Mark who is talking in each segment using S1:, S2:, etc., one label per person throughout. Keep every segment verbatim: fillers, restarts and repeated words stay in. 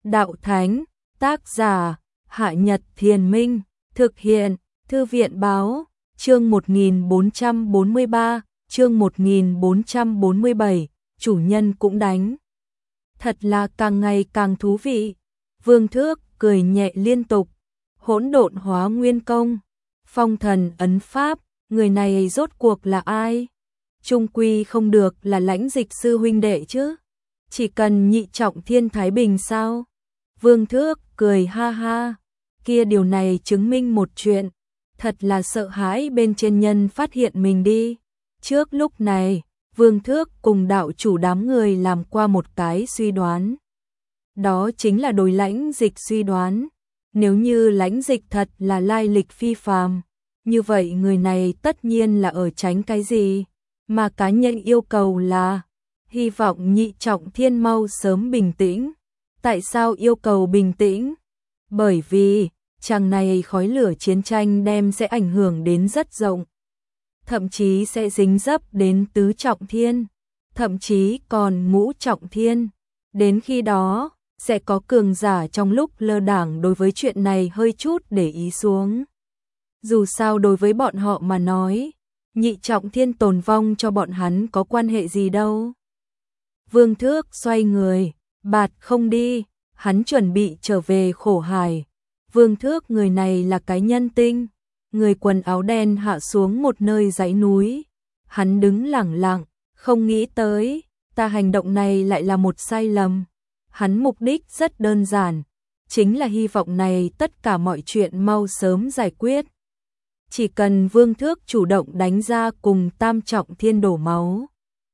S1: đạo thánh, tác giả, Hạ Nhật Thiền Minh, thực hiện, Thư viện báo, chương một nghìn bốn trăm bốn mươi ba, chương một nghìn bốn trăm bốn mươi bảy, chủ nhân cũng đánh. Thật là càng ngày càng thú vị. Vương Thước cười nhẹ liên tục. Hỗn độn hóa nguyên công, phong thần ấn pháp, người này rốt cuộc là ai? Trung quy không được là Lãnh Dịch sư huynh đệ chứ? Chỉ cần nhị trọng thiên thái bình sao? Vương Thước cười ha ha. Kia điều này chứng minh một chuyện, thật là sợ hãi bên trên nhân phát hiện mình đi. Trước lúc này, Vương Thước cùng đạo chủ đám người làm qua một cái suy đoán. Đó chính là đối Lãnh Dịch suy đoán. Nếu như Lãnh Dịch thật là lai lịch phi phàm, như vậy người này tất nhiên là ở tránh cái gì, mà cá nhân yêu cầu là hy vọng nhị trọng thiên mau sớm bình tĩnh. Tại sao yêu cầu bình tĩnh? Bởi vì chàng này khói lửa chiến tranh đem sẽ ảnh hưởng đến rất rộng, thậm chí sẽ dính dấp đến tứ trọng thiên, thậm chí còn ngũ trọng thiên. Đến khi đó sẽ có cường giả trong lúc lơ đảng đối với chuyện này hơi chút để ý xuống. Dù sao đối với bọn họ mà nói, nhị trọng thiên tồn vong cho bọn hắn có quan hệ gì đâu. Vương Thước xoay người, bạt không đi, hắn chuẩn bị trở về khổ hải. Vương Thước người này là cái nhân tinh, người quần áo đen hạ xuống một nơi dãy núi. Hắn đứng lẳng lặng, không nghĩ tới, ta hành động này lại là một sai lầm. Hắn mục đích rất đơn giản, chính là hy vọng này tất cả mọi chuyện mau sớm giải quyết. Chỉ cần Vương Thước chủ động đánh ra cùng tam trọng thiên đổ máu,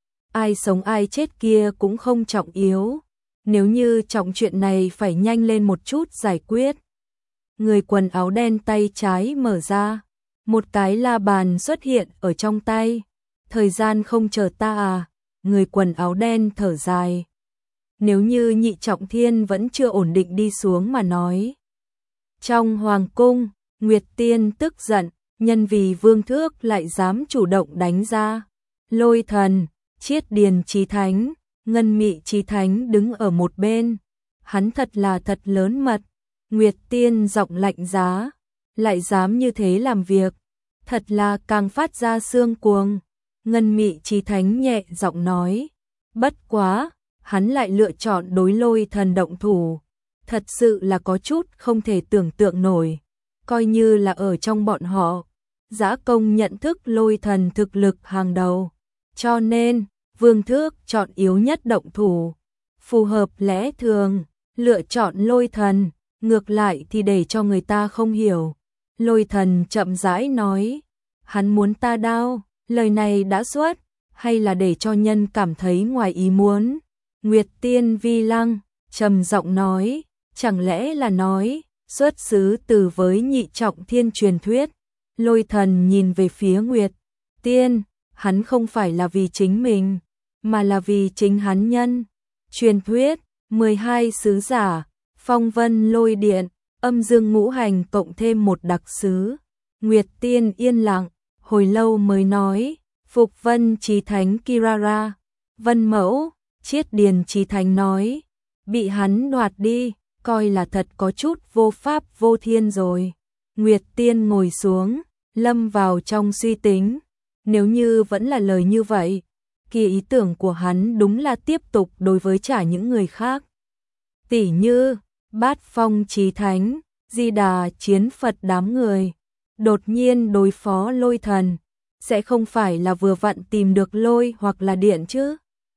S1: ai sống ai chết kia cũng không trọng yếu. Nếu như trọng chuyện này phải nhanh lên một chút giải quyết. Người quần áo đen tay trái mở ra, một cái la bàn xuất hiện ở trong tay. Thời gian không chờ ta à? Người quần áo đen thở dài. Nếu như nhị trọng thiên vẫn chưa ổn định đi xuống mà nói. Trong hoàng cung, Nguyệt Tiên tức giận, nhân vì Vương Thước lại dám chủ động đánh ra. Lôi Thần, Chiết Điền Chí Thánh, Ngân Mị Chí Thánh đứng ở một bên. Hắn thật là thật lớn mật. Nguyệt Tiên giọng lạnh giá, lại dám như thế làm việc, thật là càng phát ra xương cuồng. Ngân Mị Chí Thánh nhẹ giọng nói, bất quá, hắn lại lựa chọn đối Lôi Thần động thủ, thật sự là có chút không thể tưởng tượng nổi. Coi như là ở trong bọn họ, Dã Công nhận thức Lôi Thần thực lực hàng đầu, cho nên Vương Thước chọn yếu nhất động thủ, phù hợp lẽ thường, lựa chọn Lôi Thần. Ngược lại thì để cho người ta không hiểu. Lôi Thần chậm rãi nói, hắn muốn ta đao, lời này đã xuất, hay là để cho nhân cảm thấy ngoài ý muốn. Nguyệt Tiên vi lăng, trầm giọng nói, chẳng lẽ là nói, xuất xứ từ với nhị trọng thiên truyền thuyết. Lôi Thần nhìn về phía Nguyệt Tiên, hắn không phải là vì chính mình, mà là vì chính hắn nhân. Truyền thuyết, mười hai sứ giả, phong vân lôi điện, âm dương ngũ hành cộng thêm một đặc sứ. Nguyệt Tiên yên lặng, hồi lâu mới nói, Phục Vân Chí Thánh Kirara, Vân Mẫu, Chiết Điền Chí Thánh nói, bị hắn đoạt đi, coi là thật có chút vô pháp vô thiên rồi. Nguyệt Tiên ngồi xuống, lâm vào trong suy tính, nếu như vẫn là lời như vậy, kia ý tưởng của hắn đúng là tiếp tục đối với trả những người khác. Tỷ như Bát Phong Chí Thánh, Di Đà chiến Phật đám người, đột nhiên đối phó Lôi Thần, sẽ không phải là vừa vặn tìm được lôi hoặc là điện chứ?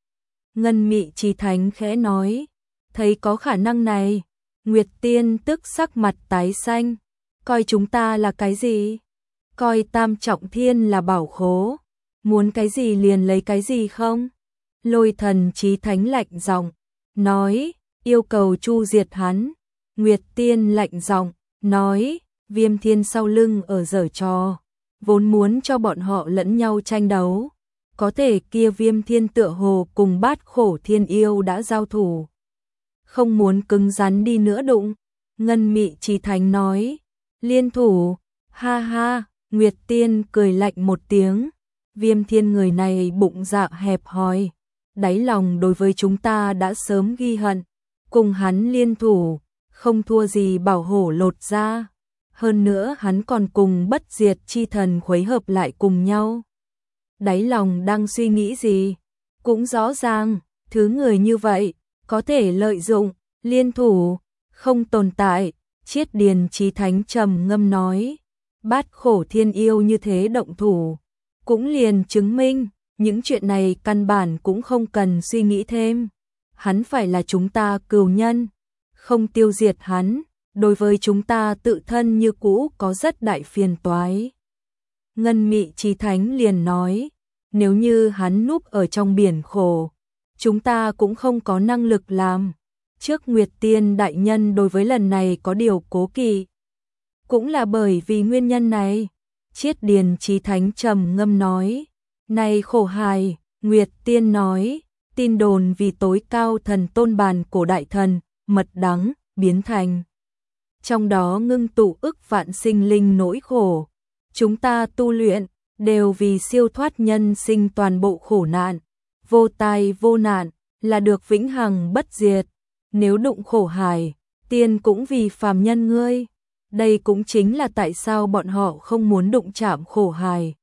S1: Ngân Mị Chí Thánh khẽ nói, thấy có khả năng này. Nguyệt Tiên tức sắc mặt tái xanh, coi chúng ta là cái gì? Coi tam trọng thiên là bảo khố, muốn cái gì liền lấy cái gì không? Lôi Thần Chí Thánh lạnh giọng nói, yêu cầu chu diệt hắn. Nguyệt Tiên lạnh giọng nói, Viêm Thiên sau lưng ở giở trò, vốn muốn cho bọn họ lẫn nhau tranh đấu. Có thể kia Viêm Thiên tựa hồ cùng Bát Khổ Thiên Yêu đã giao thủ, không muốn cứng rắn đi nữa đụng. Ngân Mị Chí Thánh nói, liên thủ, ha ha. Nguyệt Tiên cười lạnh một tiếng, Viêm Thiên người này bụng dạ hẹp hòi, đáy lòng đối với chúng ta đã sớm ghi hận. cùng hắn liên thủ, không thua gì bảo hổ lột da. Hơn nữa hắn còn cùng bất diệt chi thần khuấy hợp lại cùng nhau. Đáy lòng đang suy nghĩ gì? Cũng rõ ràng, thứ người như vậy, có thể lợi dụng, liên thủ, không tồn tại. Chiết Điền Chí Thánh trầm ngâm nói, Bát Khổ Thiên Yêu như thế động thủ, cũng liền chứng minh, những chuyện này căn bản cũng không cần suy nghĩ thêm. Hắn phải là chúng ta cừu nhân, không tiêu diệt hắn, đối với chúng ta tự thân như cũ có rất đại phiền toái. Ngân Mị Chí Thánh liền nói, nếu như hắn núp ở trong biển khổ, chúng ta cũng không có năng lực làm. Trước Nguyệt Tiên đại nhân đối với lần này có điều cố kỵ. Cũng là bởi vì nguyên nhân này, Chiết Điền Chí Thánh trầm ngâm nói, này khổ hài, Nguyệt Tiên nói, tin đồn vì tối cao thần tôn bàn cổ đại thần, mật đắng, biến thành. Trong đó ngưng tụ ức vạn sinh linh nỗi khổ. Chúng ta tu luyện, đều vì siêu thoát nhân sinh toàn bộ khổ nạn, vô tai vô nạn, là được vĩnh hằng bất diệt. Nếu đụng khổ hài, tiên cũng vì phàm nhân ngươi. Đây cũng chính là tại sao bọn họ không muốn đụng chạm khổ hài.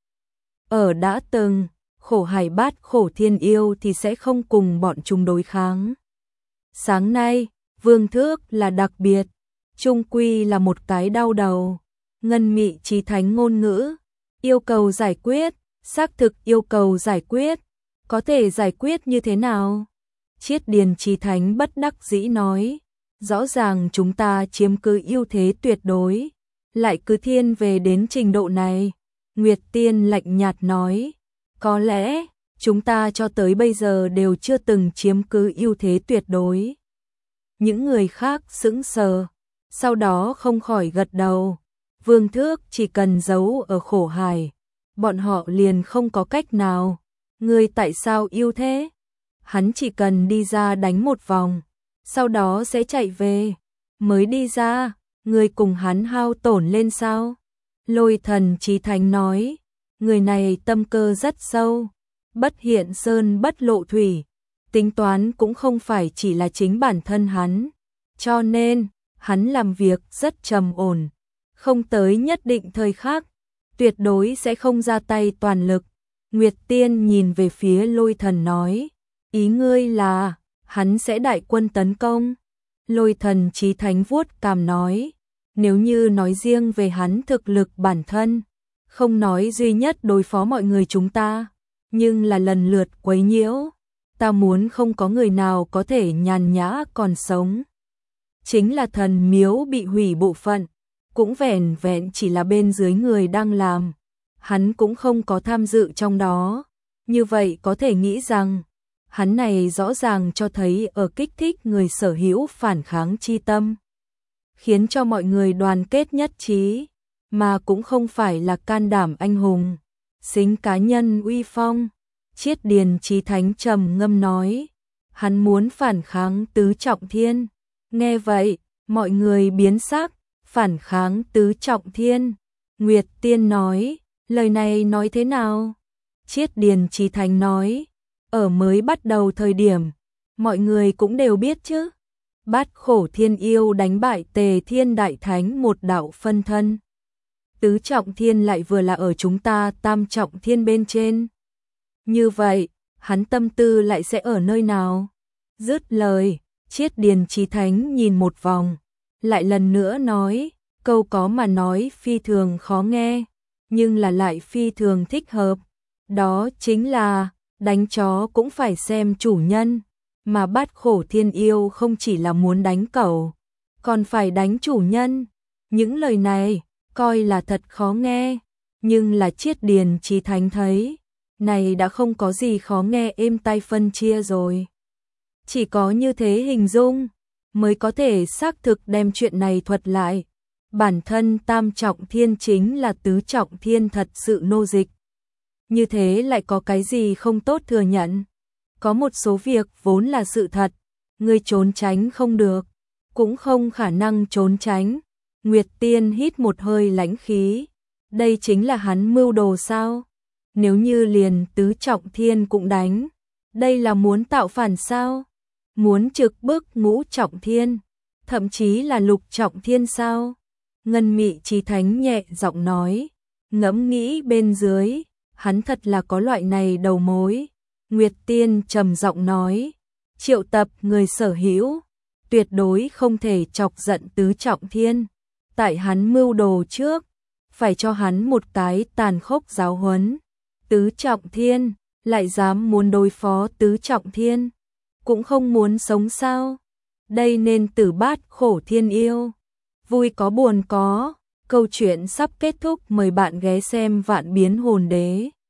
S1: Ở đã từng, khổ hài Bát Khổ Thiên Yêu thì sẽ không cùng bọn chúng đối kháng. Sáng nay, Vương Thước là đặc biệt, chung quy là một cái đau đầu. Ngân Mị Chí Thánh ngôn ngữ, yêu cầu giải quyết, xác thực yêu cầu giải quyết, có thể giải quyết như thế nào? Chiết Điền Chí Thánh bất đắc dĩ nói, rõ ràng chúng ta chiếm cứ ưu thế tuyệt đối, lại cứ thiên về đến trình độ này. Nguyệt Tiên lạnh nhạt nói, có lẽ chúng ta cho tới bây giờ đều chưa từng chiếm cứ ưu thế tuyệt đối. Những người khác sững sờ, sau đó không khỏi gật đầu. Vương Thước chỉ cần giấu ở khổ hài, bọn họ liền không có cách nào. Ngươi tại sao yêu thế? Hắn chỉ cần đi ra đánh một vòng, sau đó sẽ chạy về. Mới đi ra, ngươi cùng hắn hao tổn lên sao? Lôi Thần Chí Thánh nói, người này tâm cơ rất sâu, bất hiện sơn bất lộ thủy, tính toán cũng không phải chỉ là chính bản thân hắn, cho nên hắn làm việc rất trầm ổn, không tới nhất định thời khắc, tuyệt đối sẽ không ra tay toàn lực. Nguyệt Tiên nhìn về phía Lôi Thần nói, ý ngươi là hắn sẽ đại quân tấn công? Lôi Thần Chí Thánh vuốt cằm nói, nếu như nói riêng về hắn thực lực bản thân, không nói duy nhất đối phó mọi người chúng ta, nhưng là lần lượt quấy nhiễu, ta muốn không có người nào có thể nhàn nhã còn sống. Chính là thần miếu bị hủy bộ phận, cũng vẻn vẹn chỉ là bên dưới người đang làm, hắn cũng không có tham dự trong đó. Như vậy có thể nghĩ rằng, hắn này rõ ràng cho thấy ở kích thích người sở hữu phản kháng chi tâm, khiến cho mọi người đoàn kết nhất trí, mà cũng không phải là can đảm anh hùng, xính cá nhân uy phong. Chiết Điền Chí Thánh trầm ngâm nói, hắn muốn phản kháng tứ trọng thiên. Nghe vậy, mọi người biến sắc, phản kháng tứ trọng thiên. Nguyệt Tiên nói, lời này nói thế nào? Chiết Điền Chí Thánh nói, ở mới bắt đầu thời điểm, mọi người cũng đều biết chứ. Bát Khổ Thiên Yêu đánh bại Tề Thiên Đại Thánh một đạo phân thân. Tứ trọng thiên lại vừa là ở chúng ta tam trọng thiên bên trên. Như vậy, hắn tâm tư lại sẽ ở nơi nào? Dứt lời, Chiết Điền Chí Thánh nhìn một vòng, lại lần nữa nói, câu có mà nói phi thường khó nghe, nhưng là lại phi thường thích hợp. Đó chính là, đánh chó cũng phải xem chủ nhân, mà Bát Khổ Thiên Yêu không chỉ là muốn đánh cẩu, còn phải đánh chủ nhân. Những lời này, coi là thật khó nghe, nhưng là Chiết Điền Chí Thánh thấy, này đã không có gì khó nghe êm tai phân chia rồi. Chỉ có như thế hình dung, mới có thể xác thực đem chuyện này thuật lại. Bản thân tam trọng thiên chính là tứ trọng thiên thật sự nô dịch. Như thế lại có cái gì không tốt thừa nhận? Có một số việc vốn là sự thật, ngươi trốn tránh không được, cũng không khả năng trốn tránh. Nguyệt Tiên hít một hơi lãnh khí, đây chính là hắn mưu đồ sao? Nếu như liền tứ trọng thiên cũng đánh, đây là muốn tạo phản sao? muốn trực bức ngũ trọng thiên, thậm chí là lục trọng thiên sao? Ngân Mị Chí Thánh nhẹ giọng nói, ngẫm nghĩ bên dưới, hắn thật là có loại này đầu mối. Nguyệt Tiên trầm giọng nói, triệu tập người sở hữu, tuyệt đối không thể chọc giận tứ trọng thiên, tại hắn mưu đồ trước, phải cho hắn một cái tàn khốc giáo huấn. Tứ trọng thiên, lại dám muốn đối phó tứ trọng thiên, cũng không muốn sống sao? Đây nên tử bát khổ thiên yêu. Vui có buồn có, câu chuyện sắp kết thúc, mời bạn ghé xem Vạn Biến Hồn Đế.